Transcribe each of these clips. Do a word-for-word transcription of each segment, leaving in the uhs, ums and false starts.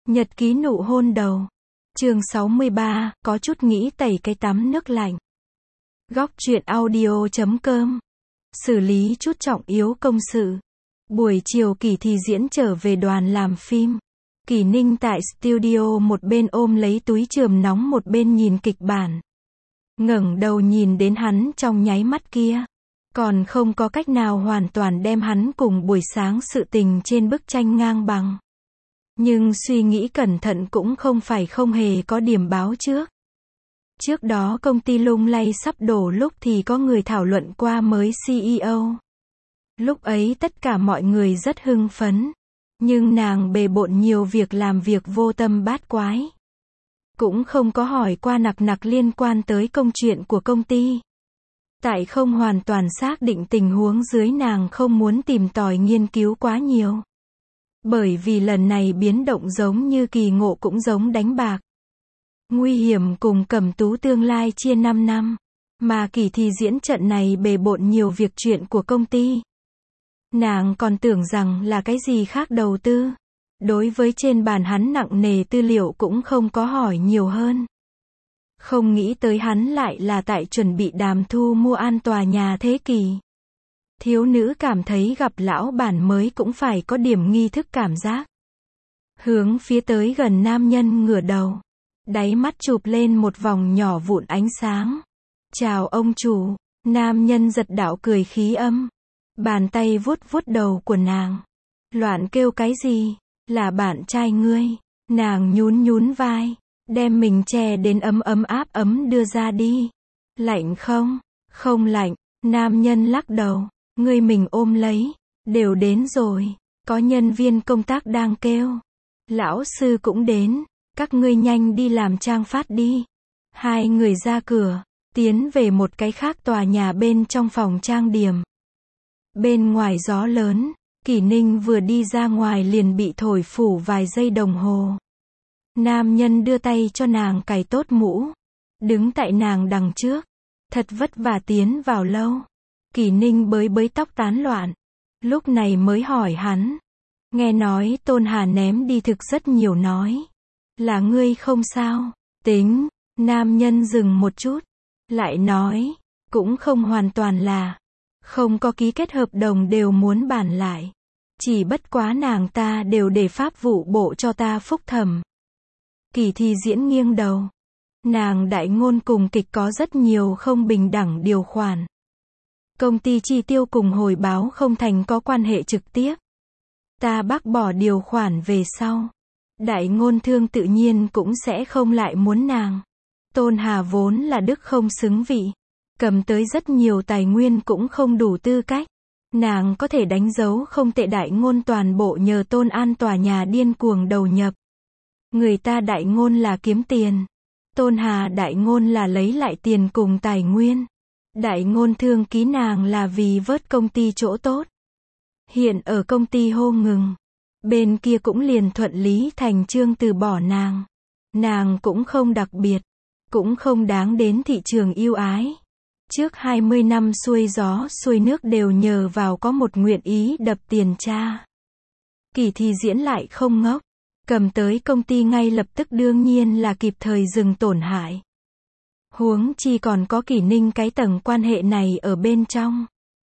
Nhật ký nụ hôn đầu. Chương sáu mươi ba, có chút nghĩ tẩy cái tắm nước lạnh. Góc truyện audio chấm com. Xử lý chút trọng yếu công sự. Buổi chiều Kỳ Thì Diễn trở về đoàn làm phim. Kỳ Ninh tại studio một bên ôm lấy túi chườm nóng một bên nhìn kịch bản. Ngẩng đầu nhìn đến hắn trong nháy mắt kia. Còn không có cách nào hoàn toàn đem hắn cùng buổi sáng sự tình trên bức tranh ngang bằng. Nhưng suy nghĩ cẩn thận cũng không phải không hề có điểm báo trước. Trước đó công ty lung lay sắp đổ lúc thì có người thảo luận qua mới xê e ô. Lúc ấy tất cả mọi người rất hưng phấn. Nhưng nàng bề bộn nhiều việc làm việc vô tâm bát quái. Cũng không có hỏi qua nặc nặc liên quan tới công chuyện của công ty. Tại không hoàn toàn xác định tình huống dưới nàng không muốn tìm tòi nghiên cứu quá nhiều. Bởi vì lần này biến động giống như kỳ ngộ cũng giống đánh bạc. Nguy hiểm cùng Cẩm Tú tương lai chia năm năm. Mà Kỳ Thì Diễn trận này bề bộn nhiều việc chuyện của công ty. Nàng còn tưởng rằng là cái gì khác đầu tư. Đối với trên bàn hắn nặng nề tư liệu cũng không có hỏi nhiều hơn. Không nghĩ tới hắn lại là tại chuẩn bị đàm thu mua an tòa nhà thế kỷ. Thiếu nữ cảm thấy gặp lão bản mới cũng phải có điểm nghi thức cảm giác. Hướng phía tới gần nam nhân ngửa đầu. Đáy mắt chụp lên một vòng nhỏ vụn ánh sáng. Chào ông chủ. Nam nhân giật đạo cười khí âm. Bàn tay vuốt vuốt đầu của nàng. Loạn kêu cái gì? Là bạn trai ngươi. Nàng nhún nhún vai. Đem mình che đến ấm ấm áp ấm đưa ra đi. Lạnh không? Không lạnh. Nam nhân lắc đầu. Ngươi mình ôm lấy. Đều đến rồi. Có nhân viên công tác đang kêu. Lão sư cũng đến. Các ngươi nhanh đi làm trang phát đi. Hai người ra cửa. Tiến về một cái khác tòa nhà bên trong phòng trang điểm. Bên ngoài gió lớn. Kỳ Ninh vừa đi ra ngoài liền bị thổi phủ vài giây đồng hồ. Nam nhân đưa tay cho nàng cài tốt mũ. Đứng tại nàng đằng trước. Thật vất vả tiến vào lâu. Kỳ Ninh bới bới tóc tán loạn. Lúc này mới hỏi hắn. Nghe nói Tôn Hà ném đi thực rất nhiều nói. Là ngươi không sao. Tính. Nam nhân dừng một chút. Lại nói. Cũng không hoàn toàn là. Không có ký kết hợp đồng đều muốn bản lại. Chỉ bất quá nàng ta đều để pháp vụ bộ cho ta phúc thẩm. Kỳ Thì Diễn nghiêng đầu. Nàng đại ngôn cùng kịch có rất nhiều không bình đẳng điều khoản. Công ty chi tiêu cùng hồi báo không thành có quan hệ trực tiếp. Ta bác bỏ điều khoản về sau. Đại ngôn thương tự nhiên cũng sẽ không lại muốn nàng. Tôn Hà vốn là đức không xứng vị. Cầm tới rất nhiều tài nguyên cũng không đủ tư cách. Nàng có thể đánh dấu không tệ đại ngôn toàn bộ nhờ Tôn An tòa nhà điên cuồng đầu nhập. Người ta đại ngôn là kiếm tiền. Tôn Hà đại ngôn là lấy lại tiền cùng tài nguyên. Đại ngôn thương ký nàng là vì vớt công ty chỗ tốt. Hiện ở công ty hô ngừng. Bên kia cũng liền thuận lý thành chương từ bỏ nàng. Nàng cũng không đặc biệt. Cũng không đáng đến thị trường yêu ái. Trước hai mươi năm xuôi gió xuôi nước đều nhờ vào có một nguyện ý đập tiền cha. Kỳ Thì Diễn lại không ngốc. Cầm tới công ty ngay lập tức đương nhiên là kịp thời dừng tổn hại. Huống chi còn có Kỳ Ninh cái tầng quan hệ này ở bên trong.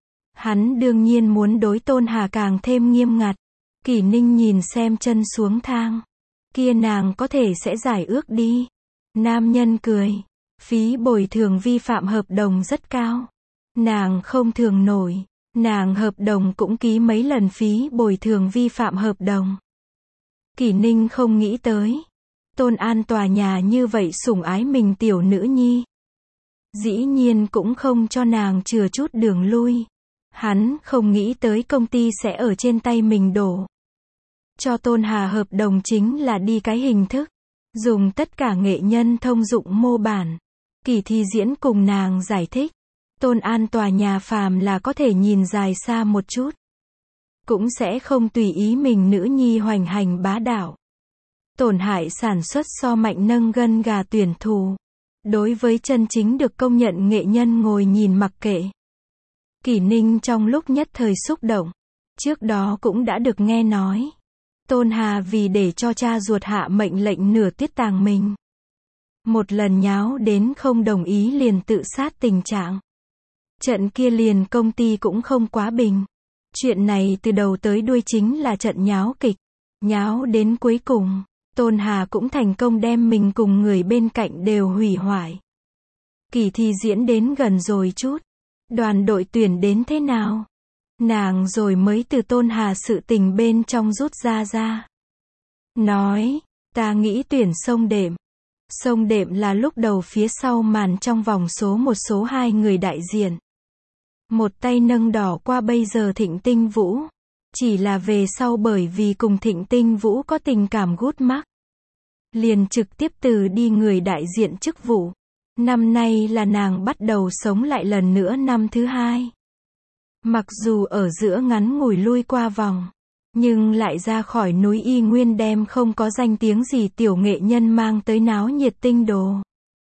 Hắn đương nhiên muốn đối Tôn Hà càng thêm nghiêm ngặt. Kỳ Ninh nhìn xem chân xuống thang. Kia nàng có thể sẽ giải ước đi. Nam nhân cười. Phí bồi thường vi phạm hợp đồng rất cao. Nàng không thường nổi. Nàng hợp đồng cũng ký mấy lần phí bồi thường vi phạm hợp đồng. Kỳ Ninh không nghĩ tới. Tôn An tòa nhà như vậy sủng ái mình tiểu nữ nhi. Dĩ nhiên cũng không cho nàng chừa chút đường lui. Hắn không nghĩ tới công ty sẽ ở trên tay mình đổ. Cho Tôn Hà hợp đồng chính là đi cái hình thức. Dùng tất cả nghệ nhân thông dụng mô bản. Kỳ Thì Diễn cùng nàng giải thích. Tôn An tòa nhà phàm là có thể nhìn dài xa một chút. Cũng sẽ không tùy ý mình nữ nhi hoành hành bá đạo. Tổn hại sản xuất so mạnh nâng gân gà tuyển thù. Đối với chân chính được công nhận nghệ nhân ngồi nhìn mặc kệ. Kỳ Ninh trong lúc nhất thời xúc động. Trước đó cũng đã được nghe nói. Tôn Hà vì để cho cha ruột hạ mệnh lệnh nửa tiết tàng mình. Một lần nháo đến không đồng ý liền tự sát tình trạng. Trận kia liền công ty cũng không quá bình. Chuyện này từ đầu tới đuôi chính là trận nháo kịch. Nháo đến cuối cùng, Tôn Hà cũng thành công đem mình cùng người bên cạnh đều hủy hoại. Kỳ thi diễn đến gần rồi chút. Đoàn đội tuyển đến thế nào? Nàng rồi mới từ Tôn Hà sự tình bên trong rút ra ra. Nói, ta nghĩ tuyển Sông Đệm. Sông Đệm là lúc đầu phía sau màn trong vòng số một số hai người đại diện. Một tay nâng đỏ qua bây giờ Thịnh Tinh Vũ. Chỉ là về sau bởi vì cùng Thịnh Tinh Vũ có tình cảm gút mắc. Liền trực tiếp từ đi người đại diện chức vụ. Năm nay là nàng bắt đầu sống lại lần nữa năm thứ hai. Mặc dù ở giữa ngắn ngủi lui qua vòng, nhưng lại ra khỏi núi y nguyên đem không có danh tiếng gì tiểu nghệ nhân mang tới náo nhiệt tinh đồ.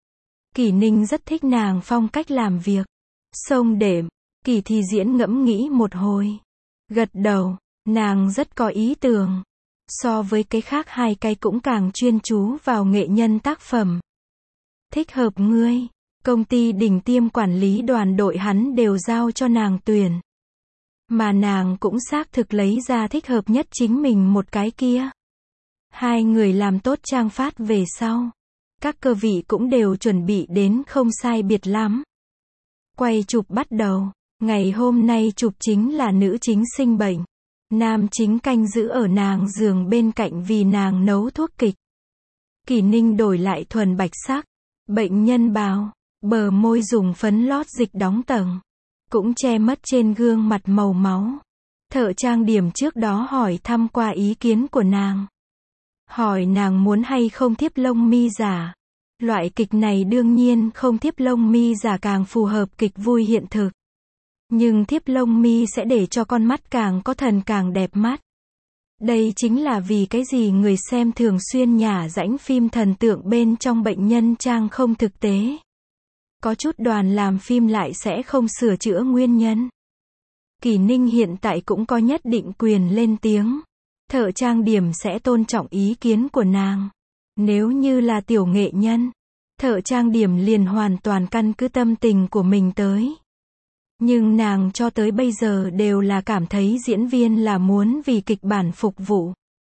Kỷ Ninh rất thích nàng phong cách làm việc. Sông Đệm, Kỳ thi diễn ngẫm nghĩ một hồi. Gật đầu, nàng rất có ý tưởng. So với cái khác hai cái cũng càng chuyên chú vào nghệ nhân tác phẩm. Thích hợp ngươi. Công ty đỉnh tiêm quản lý đoàn đội hắn đều giao cho nàng tuyển. Mà nàng cũng xác thực lấy ra thích hợp nhất chính mình một cái kia. Hai người làm tốt trang phát về sau. Các cơ vị cũng đều chuẩn bị đến không sai biệt lắm. Quay chụp bắt đầu. Ngày hôm nay chụp chính là nữ chính sinh bệnh. Nam chính canh giữ ở nàng giường bên cạnh vì nàng nấu thuốc kịch. Kỷ Ninh đổi lại thuần bạch sắc. Bệnh nhân bào. Bờ môi dùng phấn lót dịch đóng tầng. Cũng che mất trên gương mặt màu máu. Thợ trang điểm trước đó hỏi thăm qua ý kiến của nàng. Hỏi nàng muốn hay không thiếp lông mi giả. Loại kịch này đương nhiên không thiếp lông mi giả càng phù hợp kịch vui hiện thực. Nhưng thiếp lông mi sẽ để cho con mắt càng có thần càng đẹp mắt. Đây chính là vì cái gì người xem thường xuyên nhả rãnh phim thần tượng bên trong bệnh nhân trang không thực tế. Có chút đoàn làm phim lại sẽ không sửa chữa nguyên nhân. Kỷ Ninh hiện tại cũng có nhất định quyền lên tiếng. Thợ trang điểm sẽ tôn trọng ý kiến của nàng. Nếu như là tiểu nghệ nhân, thợ trang điểm liền hoàn toàn căn cứ tâm tình của mình tới. Nhưng nàng cho tới bây giờ đều là cảm thấy diễn viên là muốn vì kịch bản phục vụ.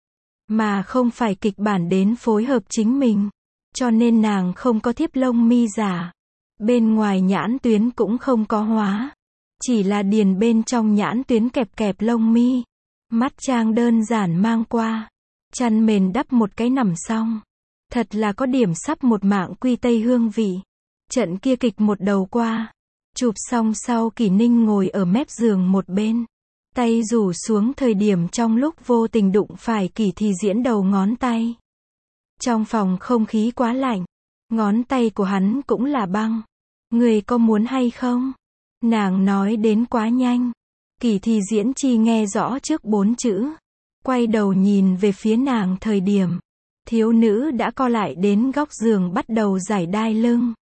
Mà không phải kịch bản đến phối hợp chính mình. Cho nên nàng không có thiếp lông mi giả. Bên ngoài nhãn tuyến cũng không có hóa. Chỉ là điền bên trong nhãn tuyến kẹp kẹp lông mi. Mắt trang đơn giản mang qua. Chăn mền đắp một cái nằm xong. Thật là có điểm sắp một mạng quy tây hương vị. Trận kia kịch một đầu qua. Chụp xong sau Kỷ Ninh ngồi ở mép giường một bên. Tay rủ xuống thời điểm trong lúc vô tình đụng phải Kỳ thi diễn đầu ngón tay. Trong phòng không khí quá lạnh. Ngón tay của hắn cũng là băng. Người có muốn hay không? Nàng nói đến quá nhanh. Kỳ thi diễn chi nghe rõ trước bốn chữ. Quay đầu nhìn về phía nàng thời điểm. Thiếu nữ đã co lại đến góc giường bắt đầu giải đai lưng.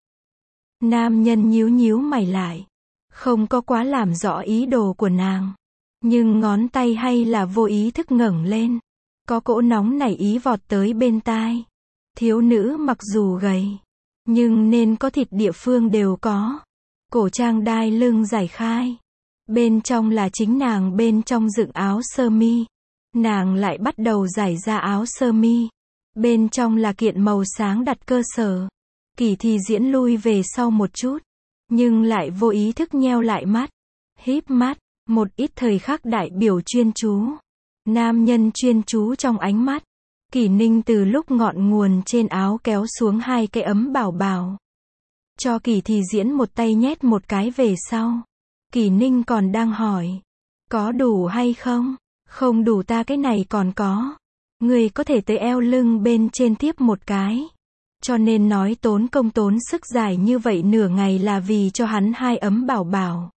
Nam nhân nhíu nhíu mày lại. Không có quá làm rõ ý đồ của nàng. Nhưng ngón tay hay là vô ý thức ngẩng lên. Có cỗ nóng nảy ý vọt tới bên tai. Thiếu nữ mặc dù gầy. Nhưng nên có thịt địa phương đều có. Cổ trang đai lưng giải khai. Bên trong là chính nàng bên trong dựng áo sơ mi. Nàng lại bắt đầu giải ra áo sơ mi. Bên trong là kiện màu sáng đặt cơ sở. Kỳ thi diễn lui về sau một chút. Nhưng lại vô ý thức nheo lại mắt. Híp mắt. Một ít thời khắc đại biểu chuyên chú. Nam nhân chuyên chú trong ánh mắt. Kỷ Ninh từ lúc ngọn nguồn trên áo kéo xuống hai cái ấm bảo bảo. Cho Kỳ thi diễn một tay nhét một cái về sau. Kỷ Ninh còn đang hỏi. Có đủ hay không? Không đủ ta cái này còn có. Người có thể tới eo lưng bên trên tiếp một cái. Cho nên nói tốn công tốn sức dài như vậy nửa ngày là vì cho hắn hai ấm bảo bảo.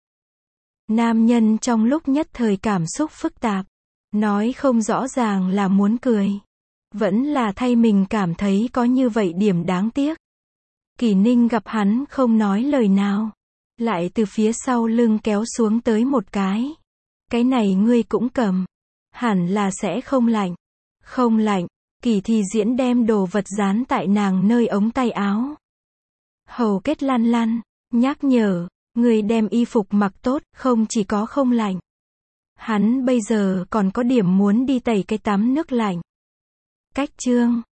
Nam nhân trong lúc nhất thời cảm xúc phức tạp. Nói không rõ ràng là muốn cười. Vẫn là thay mình cảm thấy có như vậy điểm đáng tiếc. Kỷ Ninh gặp hắn không nói lời nào. Lại từ phía sau lưng kéo xuống tới một cái. Cái này ngươi cũng cầm. Hẳn là sẽ không lạnh. Không lạnh. Kỳ Thi Diễn đem đồ vật dán tại nàng nơi ống tay áo. Hầu kết lăn lăn, nhắc nhở, người đem y phục mặc tốt, không chỉ có không lạnh. Hắn bây giờ còn có điểm muốn đi tẩy cái tắm nước lạnh. Cách chương